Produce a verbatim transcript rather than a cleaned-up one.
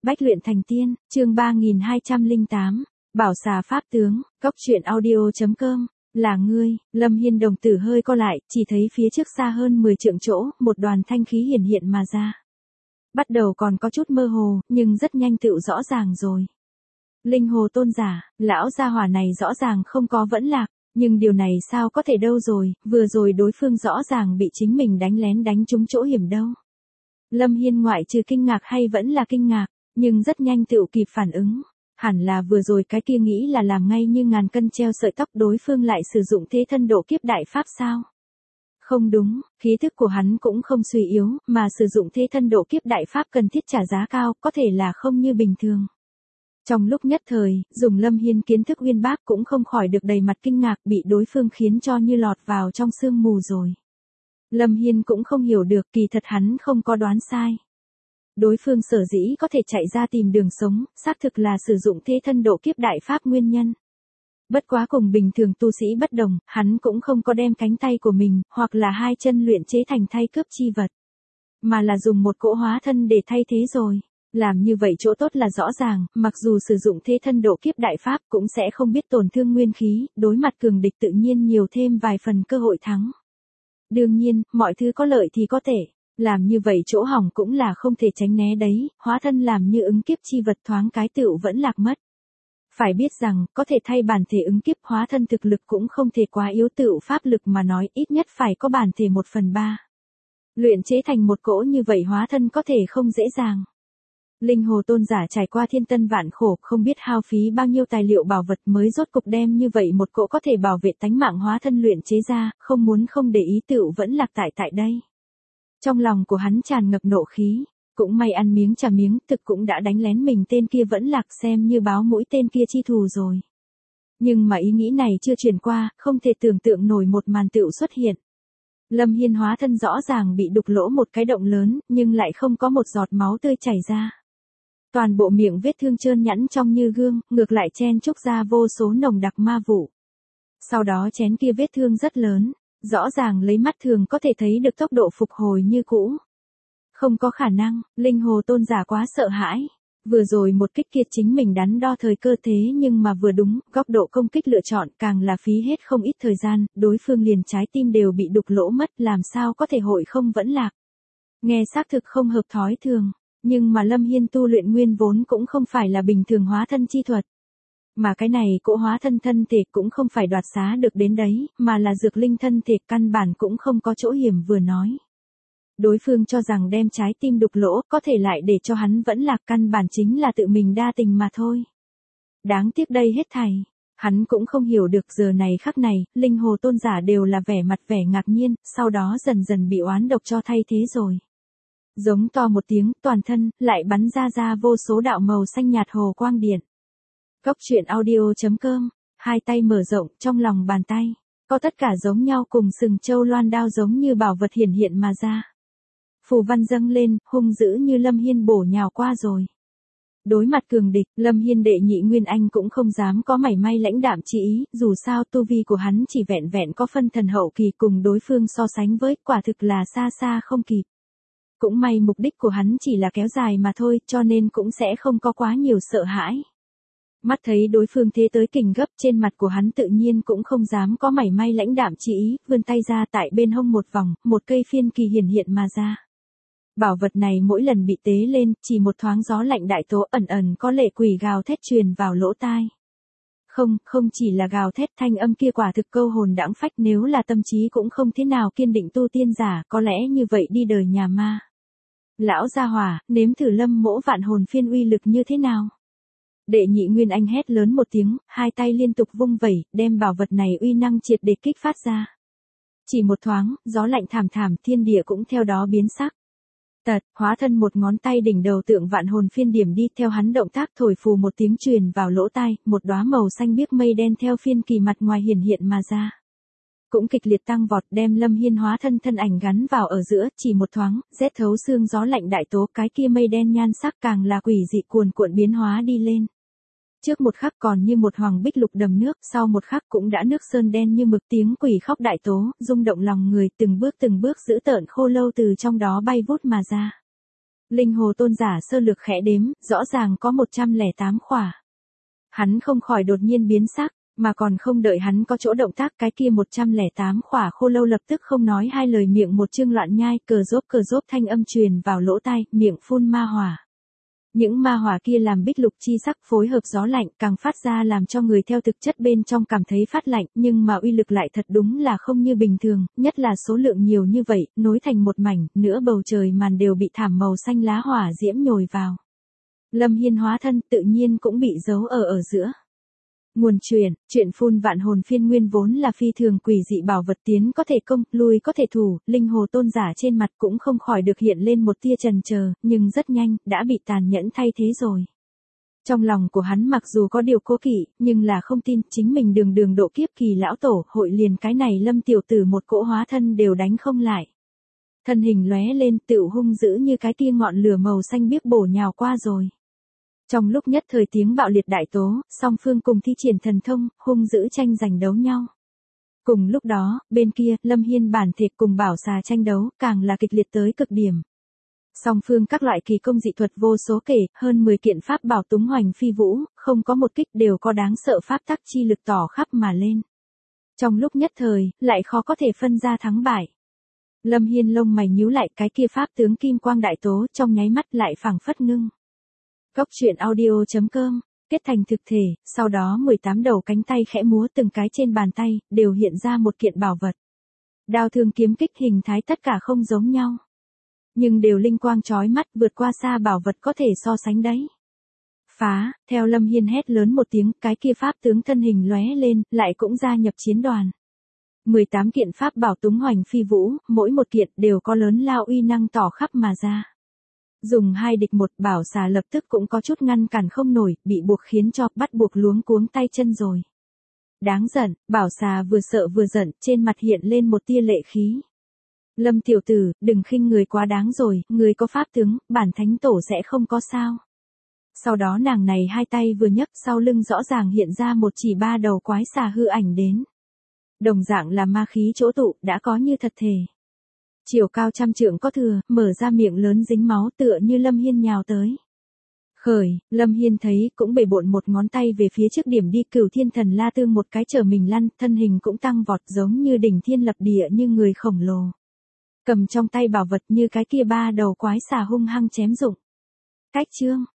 Bách luyện thành tiên, chương ba nghìn hai trăm lẻ tám, Bảo xà pháp tướng, cốc truyện audio chấm com, là ngươi, Lâm Hiên đồng tử hơi co lại, chỉ thấy phía trước xa hơn mười trượng chỗ, một đoàn thanh khí hiển hiện mà ra. Bắt đầu còn có chút mơ hồ, nhưng rất nhanh tựu rõ ràng rồi. Linh hồ tôn giả, lão gia hỏa này rõ ràng không có vẫn lạc, nhưng điều này sao có thể đâu rồi, vừa rồi đối phương rõ ràng bị chính mình đánh lén đánh trúng chỗ hiểm đâu. Lâm Hiên ngoại trừ kinh ngạc hay vẫn là kinh ngạc, nhưng rất nhanh tựu kịp phản ứng. Hẳn là vừa rồi cái kia nghĩ là làm ngay như ngàn cân treo sợi tóc, đối phương lại sử dụng thế thân độ kiếp đại pháp sao? Không đúng, khí thức của hắn cũng không suy yếu, mà sử dụng thế thân độ kiếp đại pháp cần thiết trả giá cao, có thể là không như bình thường. Trong lúc nhất thời, dùng Lâm Hiên kiến thức uyên bác cũng không khỏi được đầy mặt kinh ngạc, bị đối phương khiến cho như lọt vào trong sương mù rồi. Lâm Hiên cũng không hiểu được, kỳ thật hắn không có đoán sai. Đối phương sở dĩ có thể chạy ra tìm đường sống, xác thực là sử dụng thế thân độ kiếp đại pháp nguyên nhân. Bất quá cùng bình thường tu sĩ bất đồng, hắn cũng không có đem cánh tay của mình, hoặc là hai chân luyện chế thành thay cướp chi vật. Mà là dùng một cỗ hóa thân để thay thế rồi. Làm như vậy chỗ tốt là rõ ràng, mặc dù sử dụng thế thân độ kiếp đại pháp cũng sẽ không biết tổn thương nguyên khí, đối mặt cường địch tự nhiên nhiều thêm vài phần cơ hội thắng. Đương nhiên, mọi thứ có lợi thì có thể. Làm như vậy chỗ hỏng cũng là không thể tránh né đấy, hóa thân làm như ứng kiếp chi vật thoáng cái tựu vẫn lạc mất. Phải biết rằng, có thể thay bản thể ứng kiếp hóa thân thực lực cũng không thể quá yếu, tựu pháp lực mà nói ít nhất phải có bản thể một phần ba. Luyện chế thành một cỗ như vậy hóa thân có thể không dễ dàng. Linh hồ tôn giả trải qua thiên tân vạn khổ, không biết hao phí bao nhiêu tài liệu bảo vật mới rốt cục đem như vậy một cỗ có thể bảo vệ tánh mạng hóa thân luyện chế ra, không muốn không để ý tựu vẫn lạc tại tại đây. Trong lòng của hắn tràn ngập nộ khí, cũng may ăn miếng trả miếng, thực cũng đã đánh lén mình tên kia vẫn lạc, xem như báo mũi tên kia chi thù rồi. Nhưng mà ý nghĩ này chưa truyền qua, không thể tưởng tượng nổi một màn tựu xuất hiện. Lâm Hiên hóa thân rõ ràng bị đục lỗ một cái động lớn, nhưng lại không có một giọt máu tươi chảy ra. Toàn bộ miệng vết thương trơn nhẵn trong như gương, ngược lại chen chúc ra vô số nồng đặc ma vụ. Sau đó chén kia vết thương rất lớn, rõ ràng lấy mắt thường có thể thấy được tốc độ phục hồi như cũ. Không có khả năng, linh hồ tôn giả quá sợ hãi. Vừa rồi một kích kiệt chính mình đắn đo thời cơ thế nhưng mà vừa đúng, góc độ công kích lựa chọn càng là phí hết không ít thời gian, đối phương liền trái tim đều bị đục lỗ mất, làm sao có thể hội không vẫn lạc. Nghe xác thực không hợp thói thường, nhưng mà Lâm Hiên tu luyện nguyên vốn cũng không phải là bình thường hóa thân chi thuật. Mà cái này cỗ hóa thân thân thể cũng không phải đoạt xá được đến đấy, mà là dược linh thân thể, căn bản cũng không có chỗ hiểm vừa nói. Đối phương cho rằng đem trái tim đục lỗ có thể lại để cho hắn vẫn lạc, căn bản chính là tự mình đa tình mà thôi. Đáng tiếc đây hết thảy, hắn cũng không hiểu được giờ này khắc này, linh hồ tôn giả đều là vẻ mặt vẻ ngạc nhiên, sau đó dần dần bị oán độc cho thay thế rồi. Giống to một tiếng, toàn thân lại bắn ra ra vô số đạo màu xanh nhạt hồ quang điện. Cốc truyện audio chấm com, hai tay mở rộng, trong lòng bàn tay, có tất cả giống nhau cùng sừng châu loan đao giống như bảo vật hiển hiện mà ra. Phù văn dâng lên, hung dữ như Lâm Hiên bổ nhào qua rồi. Đối mặt cường địch, Lâm Hiên đệ nhị Nguyên Anh cũng không dám có mảy may lãnh đạm chi ý, dù sao tu vi của hắn chỉ vẹn vẹn có phân thần hậu kỳ, cùng đối phương so sánh với, quả thực là xa xa không kịp. Cũng may mục đích của hắn chỉ là kéo dài mà thôi, cho nên cũng sẽ không có quá nhiều sợ hãi. Mắt thấy đối phương thế tới kình gấp, trên mặt của hắn tự nhiên cũng không dám có mảy may lãnh đạm chi ý, vươn tay ra tại bên hông một vòng, một cây phiên kỳ hiển hiện mà ra. Bảo vật này mỗi lần bị tế lên, chỉ một thoáng gió lạnh đại tố, ẩn ẩn có lệ quỷ gào thét truyền vào lỗ tai. Không, không chỉ là gào thét, thanh âm kia quả thực câu hồn đãng phách, nếu là tâm trí cũng không thế nào kiên định tu tiên giả, có lẽ như vậy đi đời nhà ma. Lão gia hỏa, nếm thử lâm mỗ vạn hồn phiên uy lực như thế nào? Đệ nhị Nguyên Anh hét lớn một tiếng, hai tay liên tục vung vẩy, đem bảo vật này uy năng triệt để kích phát ra. Chỉ một thoáng, gió lạnh thảm thảm, thiên địa cũng theo đó biến sắc. Tật, hóa thân một ngón tay đỉnh đầu tượng vạn hồn phiên điểm đi, theo hắn động tác thổi phù một tiếng truyền vào lỗ tai, một đóa màu xanh biếc mây đen theo phiên kỳ mặt ngoài hiển hiện mà ra. Cũng kịch liệt tăng vọt, đem Lâm Hiên hóa thân thân ảnh gắn vào ở giữa, chỉ một thoáng, rét thấu xương gió lạnh đại tố, cái kia mây đen nhan sắc càng là quỷ dị cuồn cuộn biến hóa đi lên. Trước một khắc còn như một hoàng bích lục đầm nước, sau một khắc cũng đã nước sơn đen như mực, tiếng quỷ khóc đại tố, rung động lòng người, từng bước từng bước dữ tợn khô lâu từ trong đó bay vút mà ra. Linh hồ tôn giả sơ lược khẽ đếm, rõ ràng có một trăm lẻ tám khỏa. Hắn không khỏi đột nhiên biến sắc, mà còn không đợi hắn có chỗ động tác, cái kia một trăm lẻ tám khỏa khô lâu lập tức không nói hai lời, miệng một chương loạn nhai, cờ rốp cờ rốp thanh âm truyền vào lỗ tai, miệng phun ma hỏa. Những ma hỏa kia làm bích lục chi sắc phối hợp gió lạnh, càng phát ra làm cho người theo thực chất bên trong cảm thấy phát lạnh, nhưng mà uy lực lại thật đúng là không như bình thường, nhất là số lượng nhiều như vậy, nối thành một mảnh, nửa bầu trời màn đều bị thảm màu xanh lá hỏa diễm nhồi vào. Lâm Hiên hóa thân tự nhiên cũng bị giấu ở ở giữa. Nguồn truyền, chuyện phun vạn hồn phiên nguyên vốn là phi thường quỷ dị bảo vật, tiến có thể công, lui có thể thủ, linh hồ tôn giả trên mặt cũng không khỏi được hiện lên một tia chần chờ, nhưng rất nhanh, đã bị tàn nhẫn thay thế rồi. Trong lòng của hắn mặc dù có điều cố kỵ, nhưng là không tin, chính mình đường đường độ kiếp kỳ lão tổ, hội liền cái này Lâm tiểu tử một cỗ hóa thân đều đánh không lại. Thân hình lóe lên, tựu hung dữ như cái tia ngọn lửa màu xanh biếc bổ nhào qua rồi. Trong lúc nhất thời tiếng bạo liệt đại tố, song phương cùng thi triển thần thông, hung dữ tranh giành đấu nhau. Cùng lúc đó, bên kia, Lâm Hiên bản thể cùng bảo xà tranh đấu, càng là kịch liệt tới cực điểm. Song phương các loại kỳ công dị thuật vô số kể, hơn mười kiện pháp bảo túng hoành phi vũ, không có một kích đều có đáng sợ pháp tắc chi lực tỏ khắp mà lên. Trong lúc nhất thời, lại khó có thể phân ra thắng bại. Lâm Hiên lông mày nhíu lại, cái kia pháp tướng kim quang đại tố trong nháy mắt lại phảng phất ngưng. Cốc truyện audio chấm com, kết thành thực thể, sau đó mười tám đầu cánh tay khẽ múa, từng cái trên bàn tay, đều hiện ra một kiện bảo vật. Đao thương kiếm kích hình thái tất cả không giống nhau. Nhưng đều linh quang chói mắt, vượt qua xa bảo vật có thể so sánh đấy. Phá, theo Lâm Hiên hét lớn một tiếng, cái kia pháp tướng thân hình lóe lên, lại cũng gia nhập chiến đoàn. mười tám kiện pháp bảo túng hoành phi vũ, mỗi một kiện đều có lớn lao uy năng tỏ khắp mà ra. Dùng hai địch một, bảo xà lập tức cũng có chút ngăn cản không nổi, bị buộc khiến cho bắt buộc luống cuống tay chân rồi. Đáng giận, bảo xà vừa sợ vừa giận, trên mặt hiện lên một tia lệ khí. Lâm tiểu tử, đừng khinh người quá đáng rồi, người có pháp tướng, bản thánh tổ sẽ không có sao. Sau đó nàng này hai tay vừa nhấc, sau lưng rõ ràng hiện ra một chỉ ba đầu quái xà hư ảnh đến. Đồng dạng là ma khí chỗ tụ, đã có như thật thể. Chiều cao trăm trượng có thừa, mở ra miệng lớn dính máu tựa như Lâm Hiên nhào tới. Khởi, Lâm Hiên thấy, cũng bể bộn một ngón tay về phía trước điểm đi, Cửu Thiên Thần La Tương một cái trở mình lăn, thân hình cũng tăng vọt giống như đỉnh thiên lập địa như người khổng lồ. Cầm trong tay bảo vật như cái kia ba đầu quái xà hung hăng chém dụng. Cách chương,